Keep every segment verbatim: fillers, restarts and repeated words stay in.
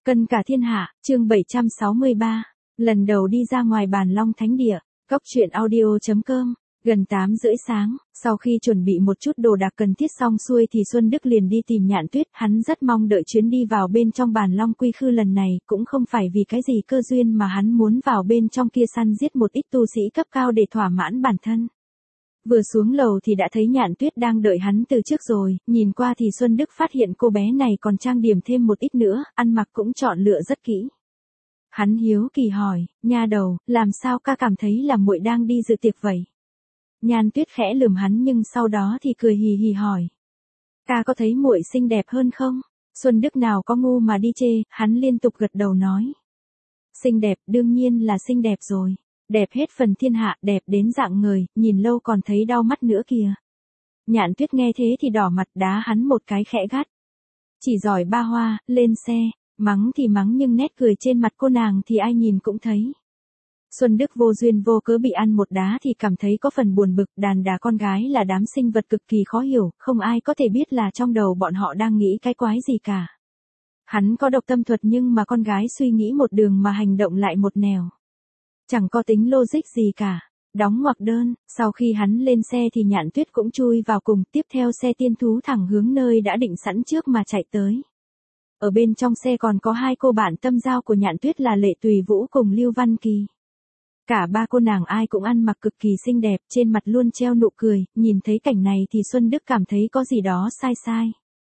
Cân cả thiên hạ, chương bảy trăm sáu mươi ba. Lần đầu đi ra ngoài Bàn Long Thánh Địa. Cốc truyện audio chấm com. Gần tám rưỡi sáng, sau khi chuẩn bị một chút đồ đạc cần thiết xong xuôi thì Xuân Đức liền đi tìm Nhạn Tuyết. Hắn rất mong đợi chuyến đi vào bên trong Bàn Long Quy Khư lần này, cũng không phải vì cái gì cơ duyên mà hắn muốn vào bên trong kia săn giết một ít tu sĩ cấp cao để thỏa mãn bản thân. Vừa xuống lầu thì đã thấy Nhạn Tuyết đang đợi hắn từ trước rồi, nhìn qua thì Xuân Đức phát hiện cô bé này còn trang điểm thêm một ít nữa, ăn mặc cũng chọn lựa rất kỹ. Hắn hiếu kỳ hỏi, nha đầu, làm sao ca cảm thấy là muội đang đi dự tiệc vậy? Nhạn Tuyết khẽ lườm hắn nhưng sau đó thì cười hì hì hỏi. Ca có thấy muội xinh đẹp hơn không? Xuân Đức nào có ngu mà đi chê, hắn liên tục gật đầu nói. Xinh đẹp, đương nhiên là xinh đẹp rồi. Đẹp hết phần thiên hạ, đẹp đến dạng người, nhìn lâu còn thấy đau mắt nữa kìa. Nhạn Tuyết nghe thế thì đỏ mặt đá hắn một cái khẽ gắt. Chỉ giỏi ba hoa, lên xe, mắng thì mắng nhưng nét cười trên mặt cô nàng thì ai nhìn cũng thấy. Xuân Đức vô duyên vô cớ bị ăn một đá thì cảm thấy có phần buồn bực, đàn đá con gái là đám sinh vật cực kỳ khó hiểu, không ai có thể biết là trong đầu bọn họ đang nghĩ cái quái gì cả. Hắn có độc tâm thuật nhưng mà con gái suy nghĩ một đường mà hành động lại một nẻo. Chẳng có tính logic gì cả. Đóng ngoặc đơn, sau khi hắn lên xe thì Nhạn Tuyết cũng chui vào cùng, tiếp theo xe tiên thú thẳng hướng nơi đã định sẵn trước mà chạy tới. Ở bên trong xe còn có hai cô bạn tâm giao của Nhạn Tuyết là Lệ Tùy Vũ cùng Lưu Văn Kỳ. Cả ba cô nàng ai cũng ăn mặc cực kỳ xinh đẹp, trên mặt luôn treo nụ cười, nhìn thấy cảnh này thì Xuân Đức cảm thấy có gì đó sai sai.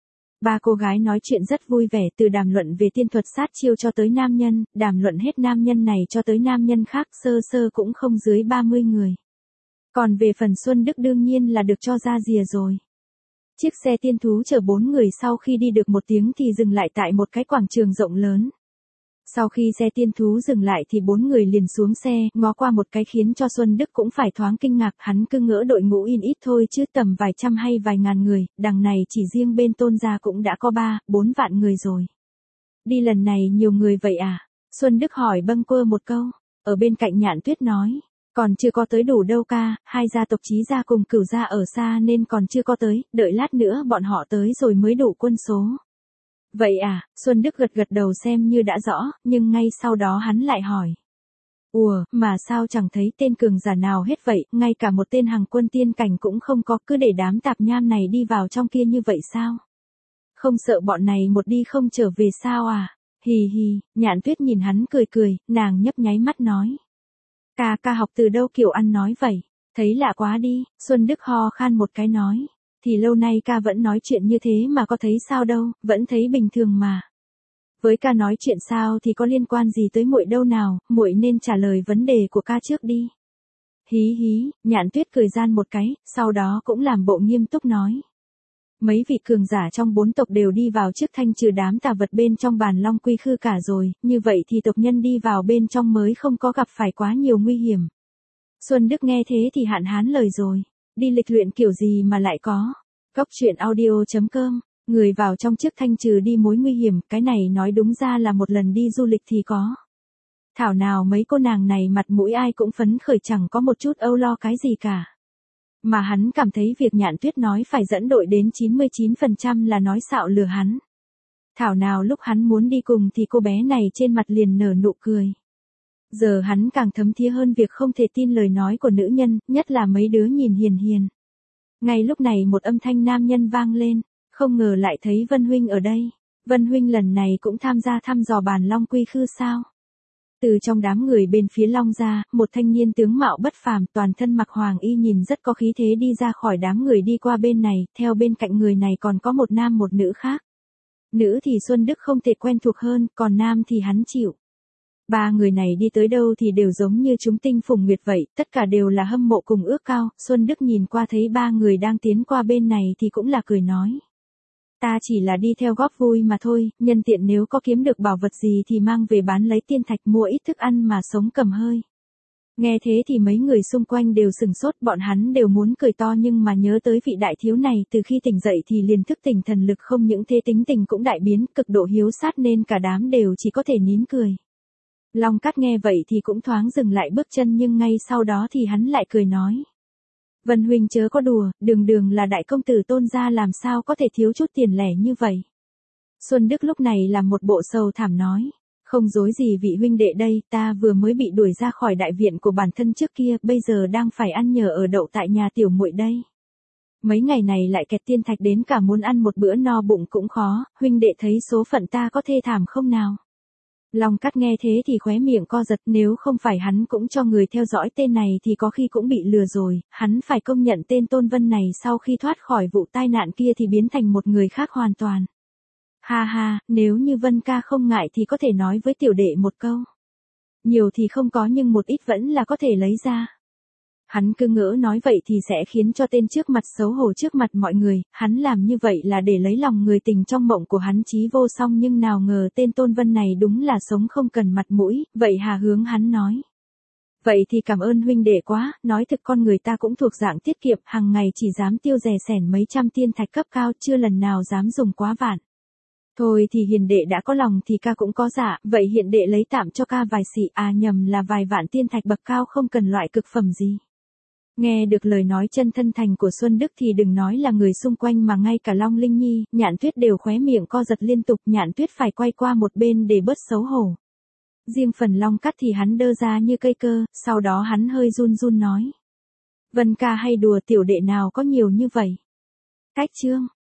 Ba cô gái nói chuyện rất vui vẻ, từ đàm luận về tiên thuật sát chiêu cho tới nam nhân, đàm luận hết nam nhân này cho tới nam nhân khác, sơ sơ cũng không dưới ba mươi người. Còn về phần Xuân Đức đương nhiên là được cho ra rìa rồi. Chiếc xe tiên thú chở bốn người sau khi đi được một tiếng thì dừng lại tại một cái quảng trường rộng lớn. Sau khi xe tiên thú dừng lại thì bốn người liền xuống xe, ngó qua một cái khiến cho Xuân Đức cũng phải thoáng kinh ngạc, hắn cứ ngỡ đội ngũ in ít thôi chứ tầm vài trăm hay vài ngàn người, đằng này chỉ riêng bên Tôn gia cũng đã có ba, bốn vạn người rồi. Đi lần này nhiều người vậy à? Xuân Đức hỏi bâng quơ một câu, ở bên cạnh Nhạn Tuyết nói, còn chưa có tới đủ đâu ca, hai gia tộc Chí gia cùng Cửu gia ở xa nên còn chưa có tới, đợi lát nữa bọn họ tới rồi mới đủ quân số. Vậy à, Xuân Đức gật gật đầu xem như đã rõ, nhưng ngay sau đó hắn lại hỏi. Ủa, mà sao chẳng thấy tên cường giả nào hết vậy, ngay cả một tên hằng quân tiên cảnh cũng không có, cứ để đám tạp nham này đi vào trong kia như vậy sao? Không sợ bọn này một đi không trở về sao à? Hì hì, Nhạn Tuyết nhìn hắn cười cười, nàng nhấp nháy mắt nói. Ca ca học từ đâu kiểu ăn nói vậy? Thấy lạ quá đi, Xuân Đức ho khan một cái nói. Thì lâu nay ca vẫn nói chuyện như thế mà có thấy sao đâu, vẫn thấy bình thường mà. Với ca nói chuyện sao thì có liên quan gì tới muội đâu nào, muội nên trả lời vấn đề của ca trước đi. Hí hí, Nhạn Tuyết cười gian một cái, sau đó cũng làm bộ nghiêm túc nói. Mấy vị cường giả trong bốn tộc đều đi vào trước thanh trừ đám tà vật bên trong Bàn Long Quy Khư cả rồi, như vậy thì tộc nhân đi vào bên trong mới không có gặp phải quá nhiều nguy hiểm. Xuân Đức nghe thế thì hạn hán lời rồi. Đi lịch luyện kiểu gì mà lại có. Cốc truyện audio chấm com. Người vào trong trước thanh trừ đi mối nguy hiểm, cái này nói đúng ra là một lần đi du lịch thì có. Thảo nào mấy cô nàng này mặt mũi ai cũng phấn khởi, chẳng có một chút âu lo cái gì cả. Mà hắn cảm thấy việc Nhạn Tuyết nói phải dẫn đội đến chín mươi chín phần trăm là nói xạo lừa hắn. Thảo nào lúc hắn muốn đi cùng thì cô bé này trên mặt liền nở nụ cười. Giờ hắn càng thấm thía hơn việc không thể tin lời nói của nữ nhân, nhất là mấy đứa nhìn hiền hiền. Ngay lúc này một âm thanh nam nhân vang lên, không ngờ lại thấy Vân Huynh ở đây. Vân Huynh lần này cũng tham gia thăm dò Bàn Long Quy Khư sao? Từ trong đám người bên phía Long gia, một thanh niên tướng mạo bất phàm, toàn thân mặc hoàng y nhìn rất có khí thế đi ra khỏi đám người đi qua bên này, theo bên cạnh người này còn có một nam một nữ khác. Nữ thì Xuân Đức không thể quen thuộc hơn, còn nam thì hắn chịu. Ba người này đi tới đâu thì đều giống như chúng tinh phùng nguyệt vậy, tất cả đều là hâm mộ cùng ước cao. Xuân Đức nhìn qua thấy ba người đang tiến qua bên này thì cũng là cười nói. Ta chỉ là đi theo góp vui mà thôi, nhân tiện nếu có kiếm được bảo vật gì thì mang về bán lấy tiên thạch mua ít thức ăn mà sống cầm hơi. Nghe thế thì mấy người xung quanh đều sừng sốt, bọn hắn đều muốn cười to nhưng mà nhớ tới vị đại thiếu này từ khi tỉnh dậy thì liền thức tỉnh thần lực, không những thế tính tình cũng đại biến, cực độ hiếu sát nên cả đám đều chỉ có thể nín cười. Long Cát nghe vậy thì cũng thoáng dừng lại bước chân nhưng ngay sau đó thì hắn lại cười nói. Vân Huynh chớ có đùa, đường đường là đại công tử Tôn gia làm sao có thể thiếu chút tiền lẻ như vậy. Xuân Đức lúc này là một bộ sầu thảm nói. Không dối gì vị huynh đệ đây, ta vừa mới bị đuổi ra khỏi đại viện của bản thân trước kia, bây giờ đang phải ăn nhờ ở đậu tại nhà tiểu muội đây. Mấy ngày này lại kẹt tiên thạch đến cả muốn ăn một bữa no bụng cũng khó, huynh đệ thấy số phận ta có thê thảm không nào? Long Cát nghe thế thì khóe miệng co giật, nếu không phải hắn cũng cho người theo dõi tên này thì có khi cũng bị lừa rồi, hắn phải công nhận tên Tôn Vân này sau khi thoát khỏi vụ tai nạn kia thì biến thành một người khác hoàn toàn. Ha ha, nếu như Vân ca không ngại thì có thể nói với tiểu đệ một câu. Nhiều thì không có nhưng một ít vẫn là có thể lấy ra. Hắn cứ ngỡ nói vậy thì sẽ khiến cho tên trước mặt xấu hổ trước mặt mọi người, hắn làm như vậy là để lấy lòng người tình trong mộng của hắn Chí Vô Song, nhưng nào ngờ tên Tôn Vân này đúng là sống không cần mặt mũi, vậy hà hướng hắn nói. Vậy thì cảm ơn huynh đệ quá, nói thực con người ta cũng thuộc dạng tiết kiệm, hàng ngày chỉ dám tiêu rẻ sẻn mấy trăm tiên thạch cấp cao, chưa lần nào dám dùng quá vạn. Thôi thì hiền đệ đã có lòng thì ca cũng có dạ, vậy hiện đệ lấy tạm cho ca vài xị, à nhầm là vài vạn tiên thạch bậc cao, không cần loại cực phẩm gì. Nghe được lời nói chân thân thành của Xuân Đức thì đừng nói là người xung quanh mà ngay cả Long Linh Nhi, Nhạn Tuyết đều khóe miệng co giật liên tục, Nhạn Tuyết phải quay qua một bên để bớt xấu hổ. Riêng phần Long Cát thì hắn đơ ra như cây cơ, sau đó hắn hơi run run nói. Vân ca hay đùa, tiểu đệ nào có nhiều như vậy. Cách chương.